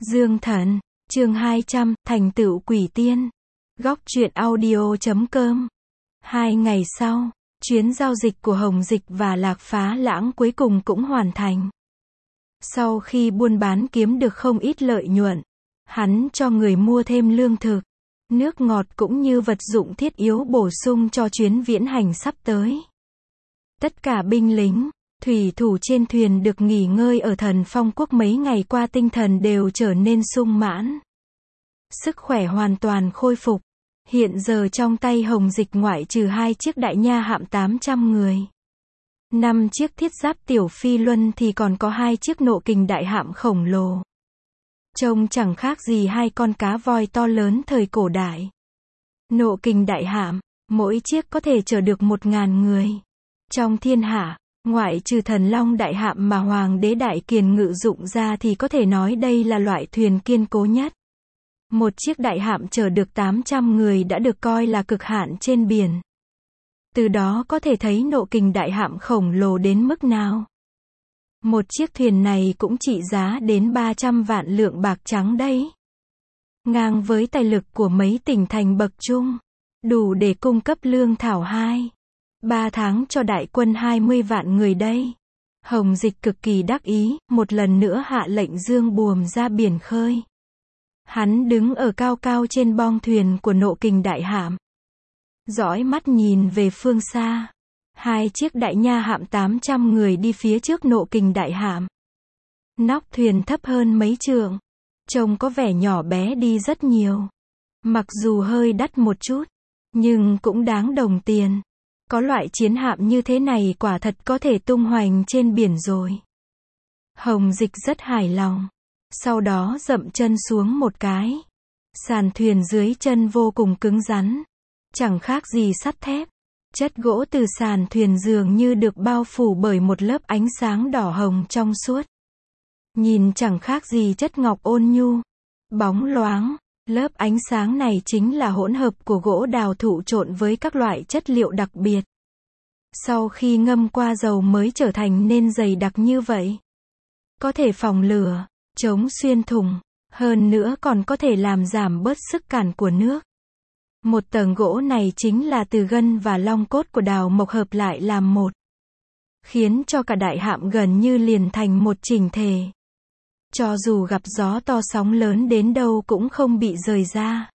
Dương Thần, chương 200, thành tựu quỷ tiên. Góc truyện audio.com. 2 ngày sau, chuyến giao dịch của Hồng Dịch và Lạc Phá Lãng cuối cùng cũng hoàn thành. Sau khi buôn bán kiếm được không ít lợi nhuận, hắn cho người mua thêm lương thực, nước ngọt cũng như vật dụng thiết yếu bổ sung cho chuyến viễn hành sắp tới. Tất cả binh lính, thủy thủ trên thuyền được nghỉ ngơi ở Thần Phong Quốc mấy ngày qua, tinh thần đều trở nên sung mãn. Sức khỏe hoàn toàn khôi phục. Hiện giờ trong tay Hồng Dịch ngoại trừ 2 chiếc đại nha hạm 800 người, 5 chiếc thiết giáp tiểu phi luân thì còn có 2 chiếc nộ kình đại hạm khổng lồ. Trông chẳng khác gì 2 con cá voi to lớn thời cổ đại. Nộ kình đại hạm, mỗi chiếc có thể chở được 1000 người. Trong thiên hạ, ngoại trừ Thần Long đại hạm mà Hoàng đế Đại Kiền ngự dụng ra thì có thể nói đây là loại thuyền kiên cố nhất. Một chiếc đại hạm chở được 800 người đã được coi là cực hạn trên biển. Từ đó có thể thấy nộ kình đại hạm khổng lồ đến mức nào. Một chiếc thuyền này cũng trị giá đến 300 vạn lượng bạc trắng đấy. Ngang với tài lực của mấy tỉnh thành bậc trung, đủ để cung cấp lương thảo 2-3 tháng cho đại quân 20 vạn người đây. Hồng Dịch cực kỳ đắc ý, một lần nữa hạ lệnh dương buồm ra biển khơi. Hắn đứng ở cao cao trên bong thuyền của nộ kình đại hạm, dõi mắt nhìn về phương xa. 2 chiếc đại nha hạm 800 người đi phía trước nộ kình đại hạm. Nóc thuyền thấp hơn mấy trượng, trông có vẻ nhỏ bé đi rất nhiều. Mặc dù hơi đắt một chút, nhưng cũng đáng đồng tiền. Có loại chiến hạm như thế này quả thật có thể tung hoành trên biển rồi. Hồng Dịch rất hài lòng. Sau đó dậm chân xuống một cái. Sàn thuyền dưới chân vô cùng cứng rắn, chẳng khác gì sắt thép. Chất gỗ từ sàn thuyền dường như được bao phủ bởi một lớp ánh sáng đỏ hồng trong suốt. Nhìn chẳng khác gì chất ngọc ôn nhu, bóng loáng. Lớp ánh sáng này chính là hỗn hợp của gỗ đào thụ trộn với các loại chất liệu đặc biệt. Sau khi ngâm qua dầu mới trở thành nên dày đặc như vậy. Có thể phòng lửa, chống xuyên thủng, hơn nữa còn có thể làm giảm bớt sức cản của nước. Một tầng gỗ này chính là từ gân và long cốt của đào mộc hợp lại làm một, khiến cho cả đại hạm gần như liền thành một chỉnh thể. Cho dù gặp gió to sóng lớn đến đâu cũng không bị rời ra.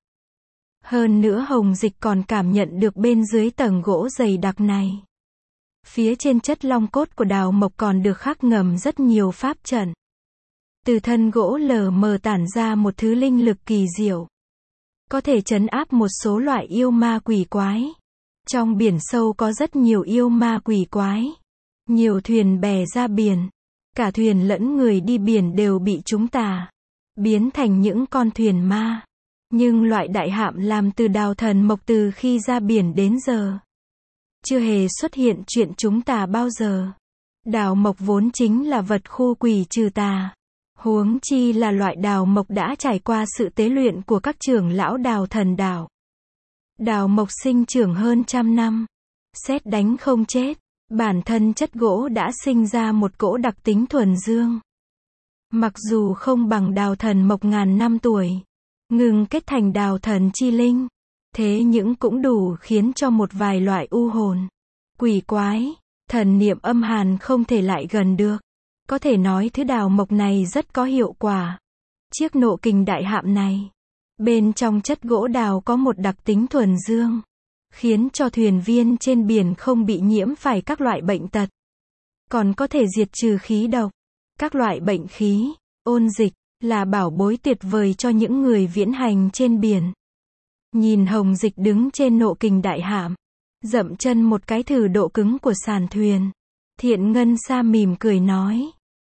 Hơn nữa Hồng Dịch còn cảm nhận được bên dưới tầng gỗ dày đặc này, phía trên chất long cốt của đào mộc còn được khắc ngầm rất nhiều pháp trận. Từ thân gỗ lờ mờ tản ra một thứ linh lực kỳ diệu, có thể trấn áp một số loại yêu ma quỷ quái. Trong biển sâu có rất nhiều yêu ma quỷ quái. Nhiều thuyền bè ra biển, cả thuyền lẫn người đi biển đều bị chúng ta biến thành những con thuyền ma. Nhưng loại đại hạm làm từ đào thần mộc từ khi ra biển đến giờ chưa hề xuất hiện chuyện chúng ta bao giờ. Đào mộc vốn chính là vật khu quỷ trừ tà. Huống chi là loại đào mộc đã trải qua sự tế luyện của các trưởng lão đào thần đạo. Đào mộc sinh trưởng hơn 100 năm, sét đánh không chết. Bản thân chất gỗ đã sinh ra một cỗ đặc tính thuần dương. Mặc dù không bằng đào thần mộc ngàn năm tuổi, ngừng kết thành đào thần chi linh, thế nhưng cũng đủ khiến cho một vài loại u hồn, quỷ quái, thần niệm âm hàn không thể lại gần được. Có thể nói thứ đào mộc này rất có hiệu quả. Chiếc nộ kình đại hạm này, bên trong chất gỗ đào có một đặc tính thuần dương, khiến cho thuyền viên trên biển không bị nhiễm phải các loại bệnh tật. Còn có thể diệt trừ khí độc, các loại bệnh khí, ôn dịch, là bảo bối tuyệt vời cho những người viễn hành trên biển. Nhìn Hồng Dịch đứng trên nộ kình đại hạm, dậm chân một cái thử độ cứng của sàn thuyền. Thiện Ngân Sa mỉm cười nói.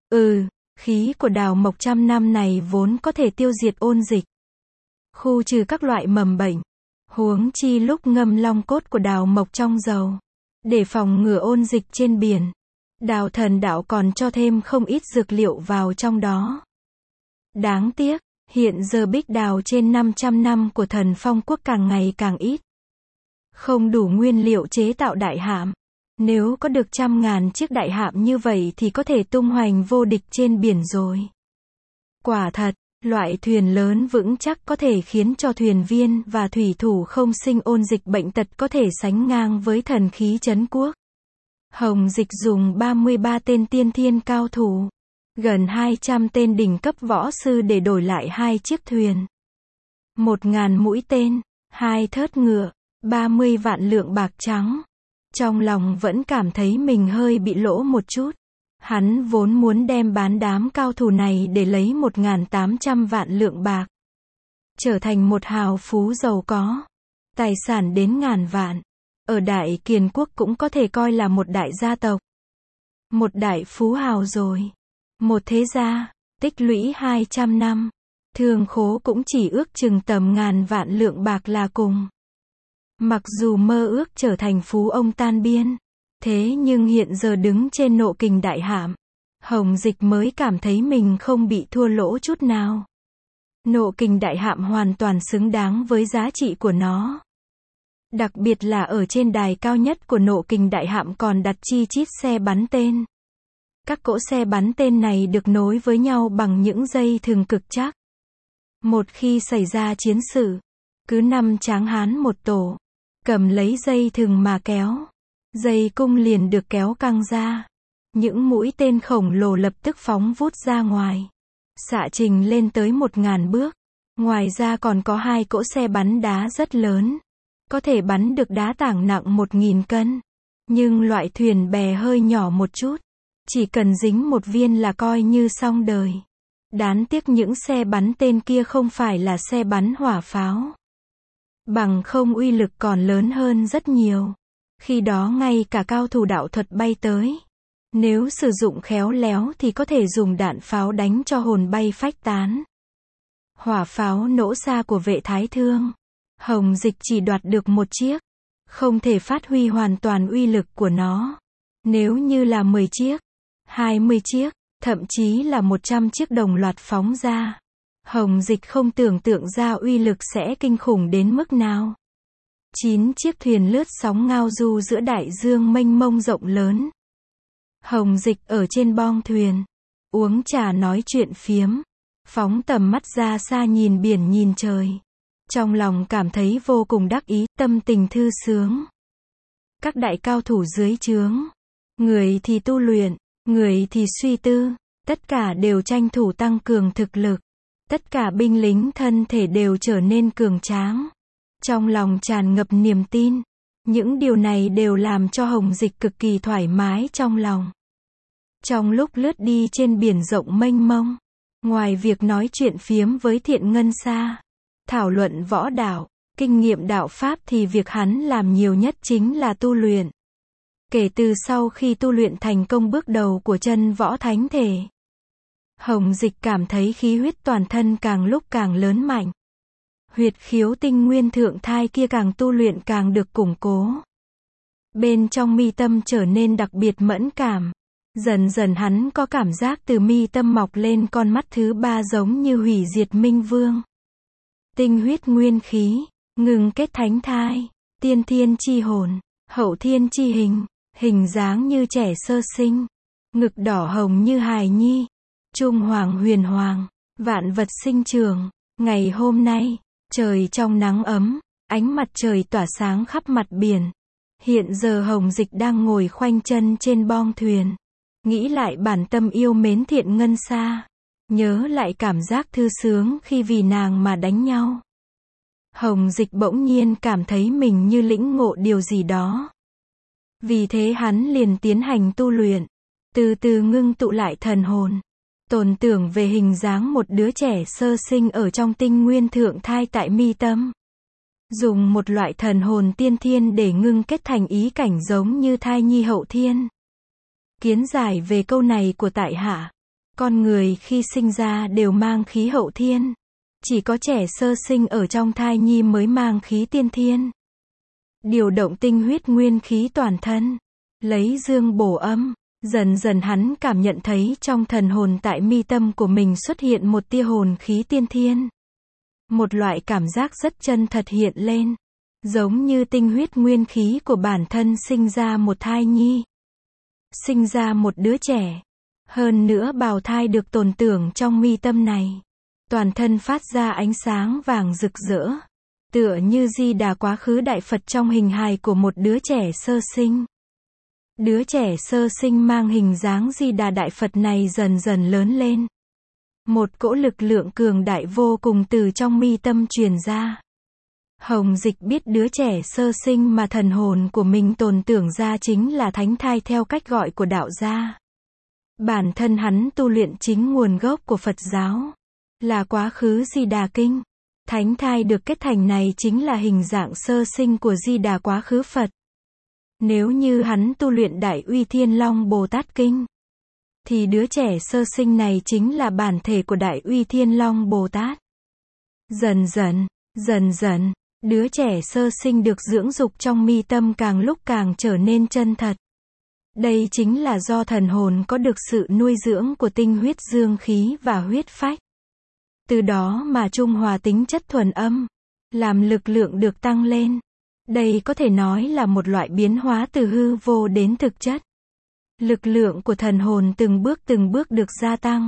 Khí của đào mộc 100 năm này vốn có thể tiêu diệt ôn dịch, khu trừ các loại mầm bệnh. Huống chi lúc ngâm long cốt của đào mộc trong dầu, để phòng ngừa ôn dịch trên biển, đào thần đạo còn cho thêm không ít dược liệu vào trong đó. Đáng tiếc, hiện giờ bích đào trên 500 năm của Thần Phong Quốc càng ngày càng ít. Không đủ nguyên liệu chế tạo đại hạm. Nếu có được 100.000 chiếc đại hạm như vậy thì có thể tung hoành vô địch trên biển rồi. Quả thật, Loại thuyền lớn vững chắc có thể khiến cho thuyền viên và thủy thủ không sinh ôn dịch bệnh tật có thể sánh ngang với thần khí trấn quốc. Hồng Dịch dùng 33 tên tiên thiên cao thủ, gần 200 tên đỉnh cấp võ sư để đổi lại 2 chiếc thuyền. 1.000 mũi tên, 2 thớt ngựa, 30 vạn lượng bạc trắng. Trong lòng vẫn cảm thấy mình hơi bị lỗ một chút. Hắn vốn muốn đem bán đám cao thủ này để lấy 1.800 vạn lượng bạc. Trở thành một hào phú giàu có. Tài sản đến ngàn vạn. Ở Đại Kiền quốc cũng có thể coi là một đại gia tộc. Một đại phú hào rồi. Một thế gia, tích lũy 200 năm. Thương khố cũng chỉ ước chừng tầm ngàn vạn lượng bạc là cùng. Mặc dù mơ ước trở thành phú ông tan biên. Thế nhưng hiện giờ đứng trên nộ kình đại hạm, Hồng Dịch mới cảm thấy mình không bị thua lỗ chút nào. Nộ kình đại hạm hoàn toàn xứng đáng với giá trị của nó. Đặc biệt là ở trên đài cao nhất của nộ kình đại hạm còn đặt chi chít xe bắn tên. Các cỗ xe bắn tên này được nối với nhau bằng những dây thừng cực chắc. Một khi xảy ra chiến sự, cứ 5 tráng hán một tổ, cầm lấy dây thừng mà kéo. Dây cung liền được kéo căng ra. Những mũi tên khổng lồ lập tức phóng vút ra ngoài. Xạ trình lên tới 1.000 bước. Ngoài ra còn có 2 cỗ xe bắn đá rất lớn. Có thể bắn được đá tảng nặng 1.000 cân. Nhưng loại thuyền bè hơi nhỏ một chút. Chỉ cần dính một viên là coi như xong đời. Đáng tiếc những xe bắn tên kia không phải là xe bắn hỏa pháo. Bằng không uy lực còn lớn hơn rất nhiều. Khi đó ngay cả cao thủ đạo thuật bay tới. Nếu sử dụng khéo léo thì có thể dùng đạn pháo đánh cho hồn bay phách tán. Hỏa pháo nổ xa của vệ Thái Thương. Hồng Dịch chỉ đoạt được một chiếc. Không thể phát huy hoàn toàn uy lực của nó. Nếu như là 10 chiếc, 20 chiếc, thậm chí là 100 chiếc đồng loạt phóng ra. Hồng Dịch không tưởng tượng ra uy lực sẽ kinh khủng đến mức nào. 9 chiếc thuyền lướt sóng ngao du giữa đại dương mênh mông rộng lớn. Hồng Dịch ở trên bong thuyền, uống trà nói chuyện phiếm, phóng tầm mắt ra xa nhìn biển nhìn trời. Trong lòng cảm thấy vô cùng đắc ý, tâm tình thư sướng. Các đại cao thủ dưới trướng, người thì tu luyện, người thì suy tư, tất cả đều tranh thủ tăng cường thực lực. Tất cả binh lính thân thể đều trở nên cường tráng. Trong lòng tràn ngập niềm tin. Những điều này đều làm cho Hồng Dịch cực kỳ thoải mái trong lòng. Trong lúc lướt đi trên biển rộng mênh mông, ngoài việc nói chuyện phiếm với Thiện Ngân Sa, thảo luận võ đạo, kinh nghiệm đạo pháp thì việc hắn làm nhiều nhất chính là tu luyện. Kể từ sau khi tu luyện thành công bước đầu của chân võ thánh thể, Hồng Dịch cảm thấy khí huyết toàn thân càng lúc càng lớn mạnh. Huyệt khiếu tinh nguyên thượng thai kia càng tu luyện càng được củng cố. Bên trong mi tâm trở nên đặc biệt mẫn cảm. Dần dần hắn có cảm giác từ mi tâm mọc lên con mắt thứ 3 giống như hủy diệt minh vương. Tinh huyết nguyên khí, ngừng kết thánh thai, tiên thiên chi hồn, hậu thiên chi hình, hình dáng như trẻ sơ sinh, ngực đỏ hồng như hài nhi, trung hoàng huyền hoàng, vạn vật sinh trường. Ngày hôm nay, trời trong nắng ấm, ánh mặt trời tỏa sáng khắp mặt biển. Hiện giờ Hồng Dịch đang ngồi khoanh chân trên bong thuyền. Nghĩ lại bản tâm yêu mến Thiện Ngân Sa. Nhớ lại cảm giác thư sướng khi vì nàng mà đánh nhau. Hồng Dịch bỗng nhiên cảm thấy mình như lĩnh ngộ điều gì đó. Vì thế hắn liền tiến hành tu luyện. Từ từ ngưng tụ lại thần hồn. Tồn tưởng về hình dáng một đứa trẻ sơ sinh ở trong tinh nguyên thượng thai tại mi tâm. Dùng một loại thần hồn tiên thiên để ngưng kết thành ý cảnh giống như thai nhi hậu thiên. Kiến giải về câu này của tại hạ. Con người khi sinh ra đều mang khí hậu thiên. Chỉ có trẻ sơ sinh ở trong thai nhi mới mang khí tiên thiên. Điều động tinh huyết nguyên khí toàn thân. Lấy dương bổ âm. Dần dần hắn cảm nhận thấy trong thần hồn tại mi tâm của mình xuất hiện một tia hồn khí tiên thiên. Một loại cảm giác rất chân thật hiện lên. Giống như tinh huyết nguyên khí của bản thân sinh ra một thai nhi. Sinh ra một đứa trẻ. Hơn nữa bào thai được tồn tưởng trong mi tâm này. toàn thân phát ra ánh sáng vàng rực rỡ, tựa như Di Đà quá khứ Đại Phật trong hình hài của một đứa trẻ sơ sinh. Đứa trẻ sơ sinh mang hình dáng Di Đà Đại Phật này dần dần lớn lên. Một cỗ lực lượng cường đại vô cùng từ trong mi tâm truyền ra. Hồng Dịch biết đứa trẻ sơ sinh mà thần hồn của mình tồn tưởng ra chính là thánh thai theo cách gọi của đạo gia. Bản thân hắn tu luyện chính nguồn gốc của Phật giáo, là quá khứ Di Đà Kinh. Thánh thai được kết thành này chính là hình dạng sơ sinh của Di Đà quá khứ Phật. Nếu như hắn tu luyện Đại Uy Thiên Long Bồ Tát Kinh, thì đứa trẻ sơ sinh này chính là bản thể của Đại Uy Thiên Long Bồ Tát. Dần dần, đứa trẻ sơ sinh được dưỡng dục trong mi tâm càng lúc càng trở nên chân thật. Đây chính là do thần hồn có được sự nuôi dưỡng của tinh huyết dương khí và huyết phách. Từ đó mà trung hòa tính chất thuần âm, làm lực lượng được tăng lên. Đây có thể nói là một loại biến hóa từ hư vô đến thực chất. Lực lượng của thần hồn từng bước được gia tăng.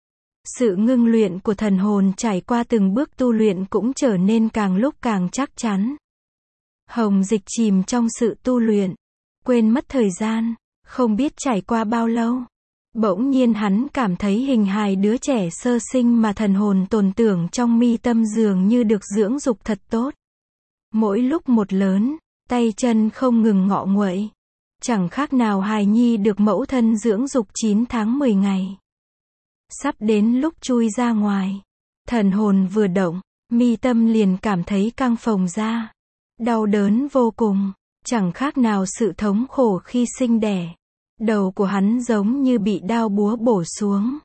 Sự ngưng luyện của thần hồn trải qua từng bước tu luyện cũng trở nên càng lúc càng chắc chắn. Hồng Dịch chìm trong sự tu luyện, quên mất thời gian, không biết trải qua bao lâu. Bỗng nhiên hắn cảm thấy hình hài đứa trẻ sơ sinh mà thần hồn tồn tưởng trong mi tâm dường như được dưỡng dục thật tốt. Mỗi lúc một lớn, tay chân không ngừng ngọ nguậy. Chẳng khác nào hài nhi được mẫu thân dưỡng dục 9 tháng 10 ngày. Sắp đến lúc chui ra ngoài. Thần hồn vừa động, mi tâm liền cảm thấy căng phồng ra. Đau đớn vô cùng, chẳng khác nào sự thống khổ khi sinh đẻ. Đầu của hắn giống như bị đao búa bổ xuống.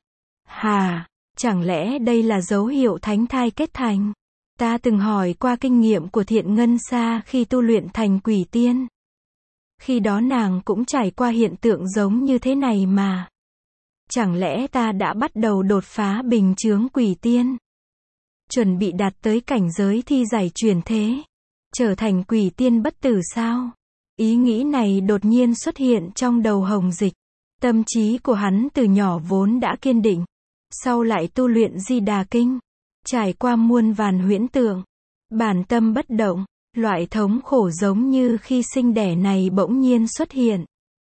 Chẳng lẽ đây là dấu hiệu thánh thai kết thành? Ta từng hỏi qua kinh nghiệm của Thiện Ngân Sa khi tu luyện thành quỷ tiên. Khi đó nàng cũng trải qua hiện tượng giống như thế này mà. Chẳng lẽ ta đã bắt đầu đột phá bình chướng quỷ tiên? Chuẩn bị đạt tới cảnh giới thi giải chuyển thế, trở thành quỷ tiên bất tử sao? Ý nghĩ này đột nhiên xuất hiện trong đầu Hồng Dịch. Tâm trí của hắn từ nhỏ vốn đã kiên định. Sau lại tu luyện Di Đà Kinh, trải qua muôn vàn huyễn tượng, bản tâm bất động, loại thống khổ giống như khi sinh đẻ này bỗng nhiên xuất hiện.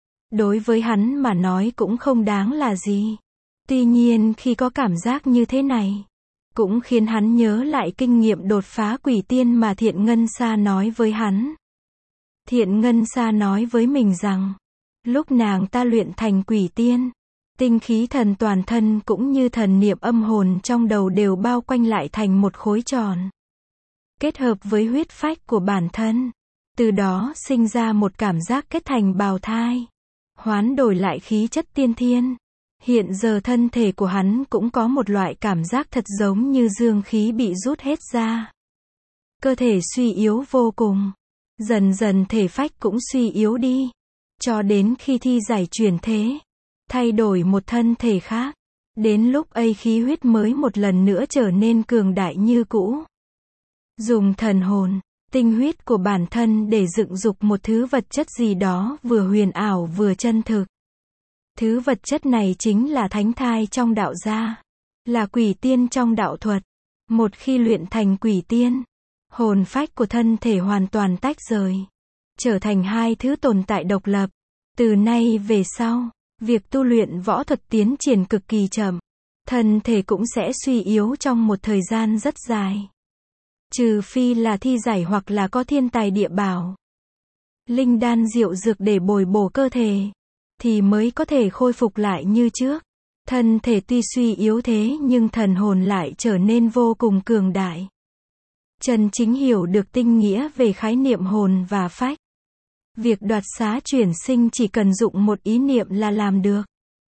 Đối với hắn mà nói cũng không đáng là gì. Tuy nhiên khi có cảm giác như thế này, cũng khiến hắn nhớ lại kinh nghiệm đột phá quỷ tiên mà Thiện Ngân Sa nói với hắn. Thiện Ngân Sa nói với mình rằng, lúc nàng ta luyện thành quỷ tiên, tinh khí thần toàn thân cũng như thần niệm âm hồn trong đầu đều bao quanh lại thành một khối tròn. Kết hợp với huyết phách của bản thân, từ đó sinh ra một cảm giác kết thành bào thai, hoán đổi lại khí chất tiên thiên. Hiện giờ thân thể của hắn cũng có một loại cảm giác thật giống như dương khí bị rút hết ra. Cơ thể suy yếu vô cùng. Dần dần thể phách cũng suy yếu đi. Cho đến khi thi giải chuyển thế, thay đổi một thân thể khác. Đến lúc ấy khí huyết mới một lần nữa trở nên cường đại như cũ. Dùng thần hồn, tinh huyết của bản thân để dựng dục một thứ vật chất gì đó vừa huyền ảo vừa chân thực. Thứ vật chất này chính là thánh thai trong đạo gia, là quỷ tiên trong đạo thuật. Một khi luyện thành quỷ tiên, hồn phách của thân thể hoàn toàn tách rời, trở thành hai thứ tồn tại độc lập. Từ nay về sau, việc tu luyện võ thuật tiến triển cực kỳ chậm, thân thể cũng sẽ suy yếu trong một thời gian rất dài. Trừ phi là thi giải hoặc là có thiên tài địa bảo, linh đan diệu dược để bồi bổ cơ thể, thì mới có thể khôi phục lại như trước. Thân thể tuy suy yếu thế nhưng thần hồn lại trở nên vô cùng cường đại. Chân chính hiểu được tinh nghĩa về khái niệm hồn và phách. Việc đoạt xá chuyển sinh chỉ cần dụng một ý niệm là làm được.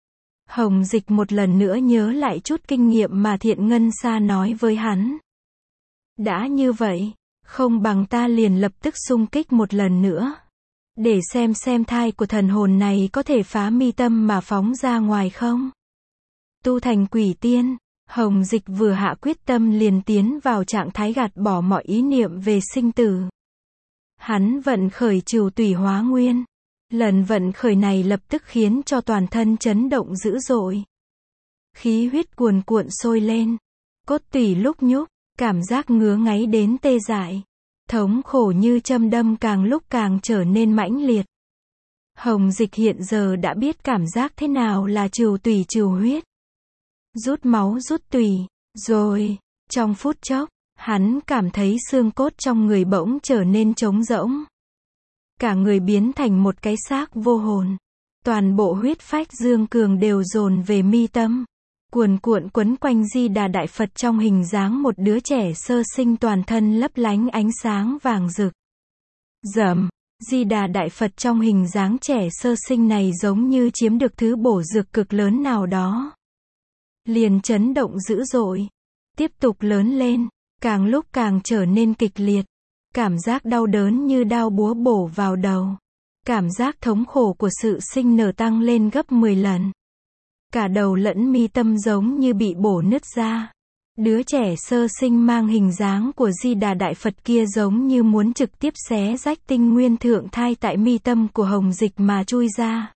Hồng Dịch một lần nữa nhớ lại chút kinh nghiệm mà Thiện Ngân Sa nói với hắn. Đã như vậy, không bằng ta liền lập tức xung kích một lần nữa. Để xem thai của thần hồn này có thể phá mi tâm mà phóng ra ngoài không? Tu thành quỷ tiên, Hồng Dịch vừa hạ quyết tâm liền tiến vào trạng thái gạt bỏ mọi ý niệm về sinh tử. Hắn vận khởi Trừu Tùy Hóa Nguyên. Lần vận khởi này lập tức khiến cho toàn thân chấn động dữ dội. Khí huyết cuồn cuộn sôi lên. Cốt tủy lúc nhúc, cảm giác ngứa ngáy đến tê dại. Thống khổ như châm đâm càng lúc càng trở nên mãnh liệt. Hồng Dịch hiện giờ đã biết cảm giác thế nào là trừu tủy trừu huyết. Rút máu rút tủy, rồi, trong phút chốc, hắn cảm thấy xương cốt trong người bỗng trở nên trống rỗng. Cả người biến thành một cái xác vô hồn. Toàn bộ huyết phách dương cường đều dồn về mi tâm. Cuồn cuộn quấn quanh Di Đà Đại Phật trong hình dáng một đứa trẻ sơ sinh toàn thân lấp lánh ánh sáng vàng rực. Rầm, Di Đà Đại Phật trong hình dáng trẻ sơ sinh này giống như chiếm được thứ bổ dược cực lớn nào đó. Liền chấn động dữ dội. Tiếp tục lớn lên, càng lúc càng trở nên kịch liệt. Cảm giác đau đớn như đao búa bổ vào đầu. Cảm giác thống khổ của sự sinh nở tăng lên gấp 10 lần. Cả đầu lẫn mi tâm giống như bị bổ nứt ra. Đứa trẻ sơ sinh mang hình dáng của Di Đà Đại Phật kia giống như muốn trực tiếp xé rách tinh nguyên thượng thai tại mi tâm của Hồng Dịch mà chui ra.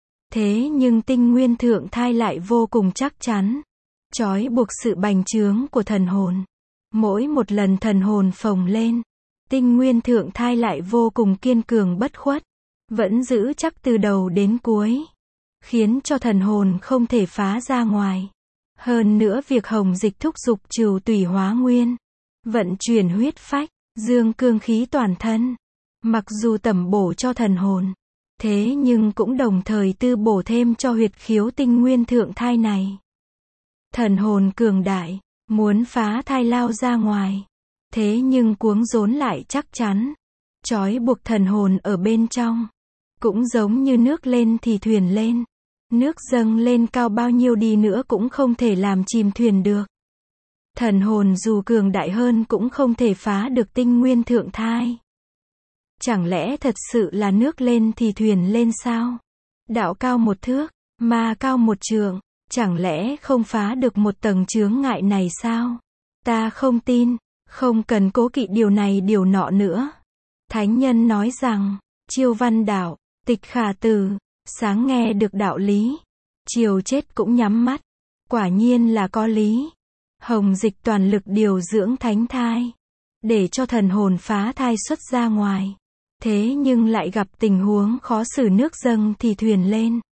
Thế nhưng tinh nguyên thượng thai lại vô cùng chắc chắn. Trói buộc sự bành trướng của thần hồn. Mỗi một lần thần hồn phồng lên, tinh nguyên thượng thai lại vô cùng kiên cường bất khuất. Vẫn giữ chắc từ đầu đến cuối. Khiến cho thần hồn không thể phá ra ngoài. Hơn nữa việc Hồng Dịch thúc giục trừu tủy hóa nguyên. Vận chuyển huyết phách, dương cương khí toàn thân. Mặc dù tẩm bổ cho thần hồn. Thế nhưng cũng đồng thời tư bổ thêm cho huyệt khiếu tinh nguyên thượng thai này. Thần hồn cường đại, muốn phá thai lao ra ngoài. Thế nhưng cuống rốn lại chắc chắn. Trói buộc thần hồn ở bên trong. Cũng giống như nước lên thì thuyền lên. Nước dâng lên cao bao nhiêu đi nữa cũng không thể làm chìm thuyền được. Thần hồn dù cường đại hơn cũng không thể phá được tinh nguyên thượng thai. Chẳng lẽ thật sự là nước lên thì thuyền lên sao? Đạo cao một thước, ma cao một trượng, chẳng lẽ không phá được một tầng chướng ngại này sao? Ta không tin, không cần cố kỵ điều này điều nọ nữa. Thánh nhân nói rằng, Chiêu Văn Đạo, Tịch Khả Tử, sáng nghe được đạo lý, chiều chết cũng nhắm mắt. Quả nhiên là có lý. Hồng Dịch toàn lực điều dưỡng thánh thai, để cho thần hồn phá thai xuất ra ngoài. Thế nhưng lại gặp tình huống khó xử nước dâng thì thuyền lên.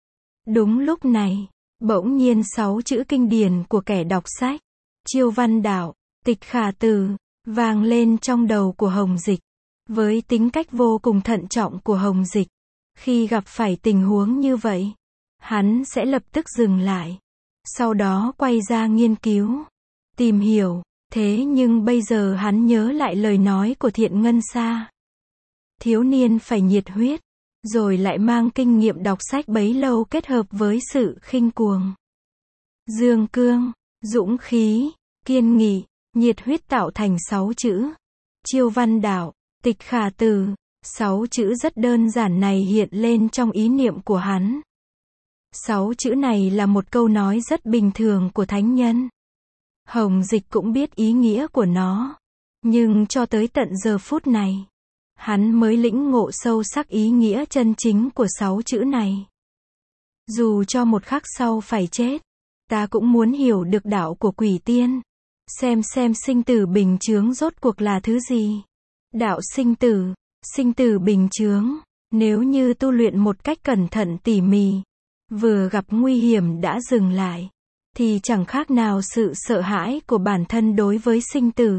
Đúng lúc này, bỗng nhiên 6 chữ kinh điển của kẻ đọc sách, Chiêu Văn Đạo, Tịch Khả Tử, vang lên trong đầu của Hồng Dịch. Với tính cách vô cùng thận trọng của Hồng Dịch, khi gặp phải tình huống như vậy, hắn sẽ lập tức dừng lại. Sau đó quay ra nghiên cứu, tìm hiểu. Thế nhưng bây giờ hắn nhớ lại lời nói của Thiện Ngân Sa. Thiếu niên phải nhiệt huyết, rồi lại mang kinh nghiệm đọc sách bấy lâu kết hợp với sự khinh cuồng. Dương cương, dũng khí, kiên nghị, nhiệt huyết tạo thành 6 chữ. Chiêu Văn Đạo, Tịch Khả Tử. 6 chữ rất đơn giản này hiện lên trong ý niệm của hắn. 6 chữ này là một câu nói rất bình thường của thánh nhân. Hồng Dịch cũng biết ý nghĩa của nó. Nhưng cho tới tận giờ phút này, hắn mới lĩnh ngộ sâu sắc ý nghĩa chân chính của 6 chữ này. Dù cho một khắc sau phải chết, ta cũng muốn hiểu được đạo của quỷ tiên. Xem sinh tử bình chướng rốt cuộc là thứ gì. Đạo sinh tử bình chướng, nếu như tu luyện một cách cẩn thận tỉ mỉ, vừa gặp nguy hiểm đã dừng lại, thì chẳng khác nào sự sợ hãi của bản thân đối với sinh tử.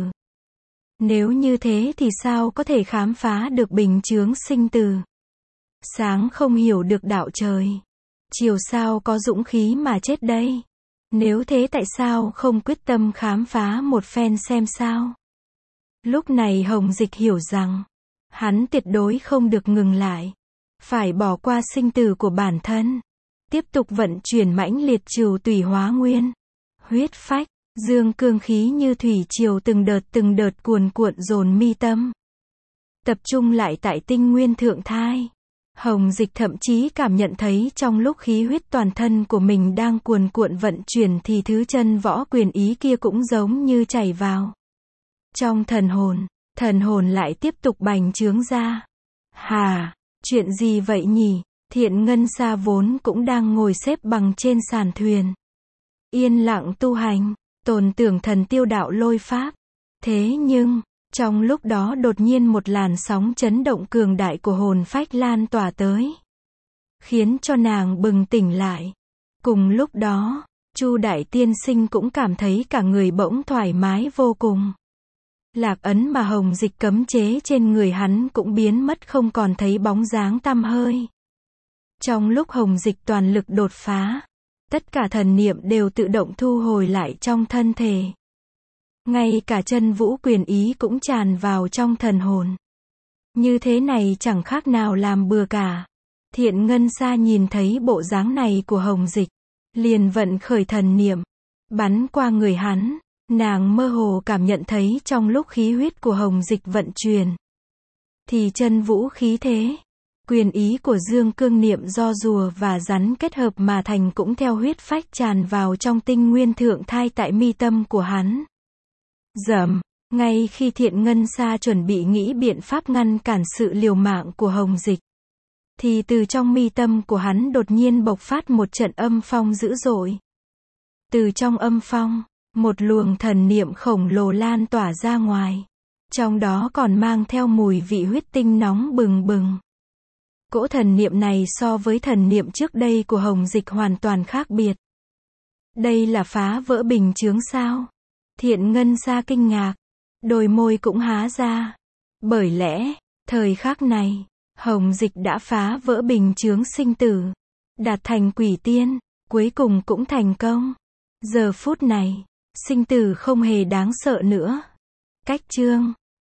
Nếu như thế thì sao có thể khám phá được bình chướng sinh tử? Sáng không hiểu được đạo trời, chiều sao có dũng khí mà chết đây? Nếu thế tại sao không quyết tâm khám phá một phen xem sao? Lúc này Hồng Dịch hiểu rằng, hắn tuyệt đối không được ngừng lại. Phải bỏ qua sinh tử của bản thân. Tiếp tục vận chuyển mãnh liệt trừu tủy hóa nguyên. Huyết phách, dương cương khí như thủy triều từng đợt cuồn cuộn dồn mi tâm. Tập trung lại tại tinh nguyên thượng thai. Hồng Dịch thậm chí cảm nhận thấy trong lúc khí huyết toàn thân của mình đang cuồn cuộn vận chuyển thì thứ chân võ quyền ý kia cũng giống như chảy vào. Trong thần hồn lại tiếp tục bành trướng ra. Hà, chuyện gì vậy nhỉ? Thiện Ngân Sa vốn cũng đang ngồi xếp bằng trên sàn thuyền. Yên lặng tu hành, tồn tưởng thần tiêu đạo lôi pháp. Thế nhưng, trong lúc đó đột nhiên một làn sóng chấn động cường đại của hồn phách lan tỏa tới, khiến cho nàng bừng tỉnh lại. Cùng lúc đó, Chu Đại Tiên Sinh cũng cảm thấy cả người bỗng thoải mái vô cùng. Lạc ấn mà Hồng Dịch cấm chế trên người hắn cũng biến mất không còn thấy bóng dáng tăm hơi. Trong lúc Hồng Dịch toàn lực đột phá, tất cả thần niệm đều tự động thu hồi lại trong thân thể. Ngay cả chân vũ quyền ý cũng tràn vào trong thần hồn. Như thế này chẳng khác nào làm bừa cả. Thiện Ngân Sa nhìn thấy bộ dáng này của Hồng Dịch, liền vận khởi thần niệm, bắn qua người hắn. Nàng mơ hồ cảm nhận thấy trong lúc khí huyết của Hồng Dịch vận chuyển, thì chân vũ khí thế, quyền ý của dương cương niệm do rùa và rắn kết hợp mà thành cũng theo huyết phách tràn vào trong tinh nguyên thượng thai tại mi tâm của hắn. Dầm, ngay khi Thiện Ngân Sa chuẩn bị nghĩ biện pháp ngăn cản sự liều mạng của Hồng Dịch, thì từ trong mi tâm của hắn đột nhiên bộc phát một trận âm phong dữ dội. Từ trong âm phong, một luồng thần niệm khổng lồ lan tỏa ra ngoài. Trong đó còn mang theo mùi vị huyết tinh nóng bừng bừng. Cỗ thần niệm này so với thần niệm trước đây của Hồng Dịch hoàn toàn khác biệt. Đây là phá vỡ bình chướng sao? Thiện Ngân Sa kinh ngạc. Đôi môi cũng há ra. Bởi lẽ, thời khắc này, Hồng Dịch đã phá vỡ bình chướng sinh tử. Đạt thành quỷ tiên. Cuối cùng cũng thành công. Giờ phút này, sinh tử không hề đáng sợ nữa. Cách chương